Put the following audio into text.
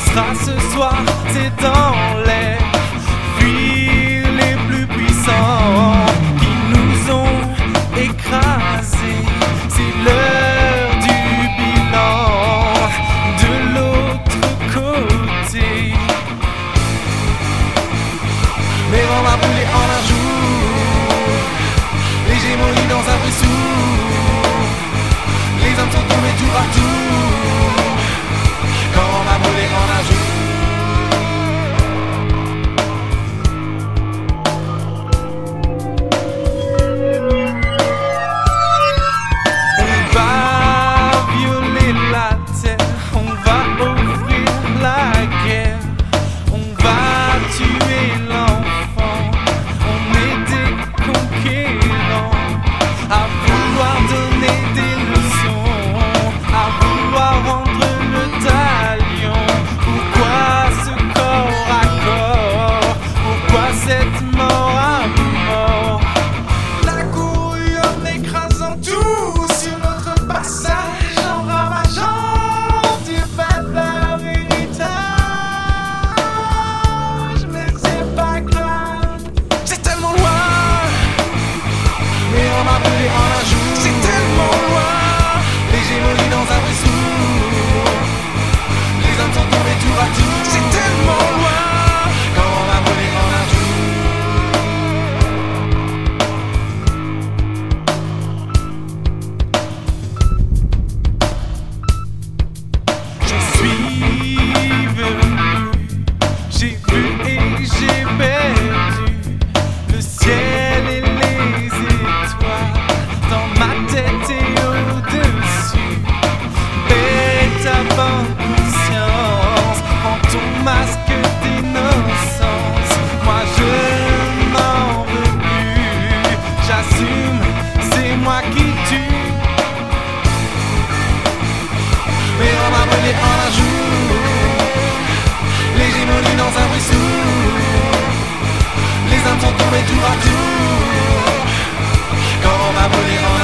sera ce soir, c'est dans l'air. Puis les plus puissants qui nous ont écrasés, c'est l'heure du bilan de l'autre côté. Mais on va brûler en un jour, l'hégémonie dans un vaisseau. Les hommes sont tombés tout partout quand on va brûler en un jour. On va violer la terre, on va offrir la guerre, on va tuer l'enfant, on est des conquérants, à vouloir donner des leçons, à vouloir rendre le talion. Pourquoi ce corps à corps? Pourquoi cette mort à mort? La courue en écrasant tout sur notre passage, en ravageant du valeur héritage. Mais c'est pas grave, c'est tellement loin. Mais on va brûler en un jour, c'est tellement loin. L'hégémonie dans un vaisseau, les hommes sont tombés tour à tour, c'est tellement loin quand on va brûler en un jour. Je suis venu, j'ai vu et j'ai perdu le ciel et les étoiles dans ma tête et au-dessus. Paix ta bonne conscience, prends ton masque d'innocence. Moi je n'en veux plus, j'assume, c'est moi qui tue. Mais on va brûler en un jour, l'hégémonie dans un ruisseau. Les âmes sont tombées tour à tour quand on va brûler en un jour.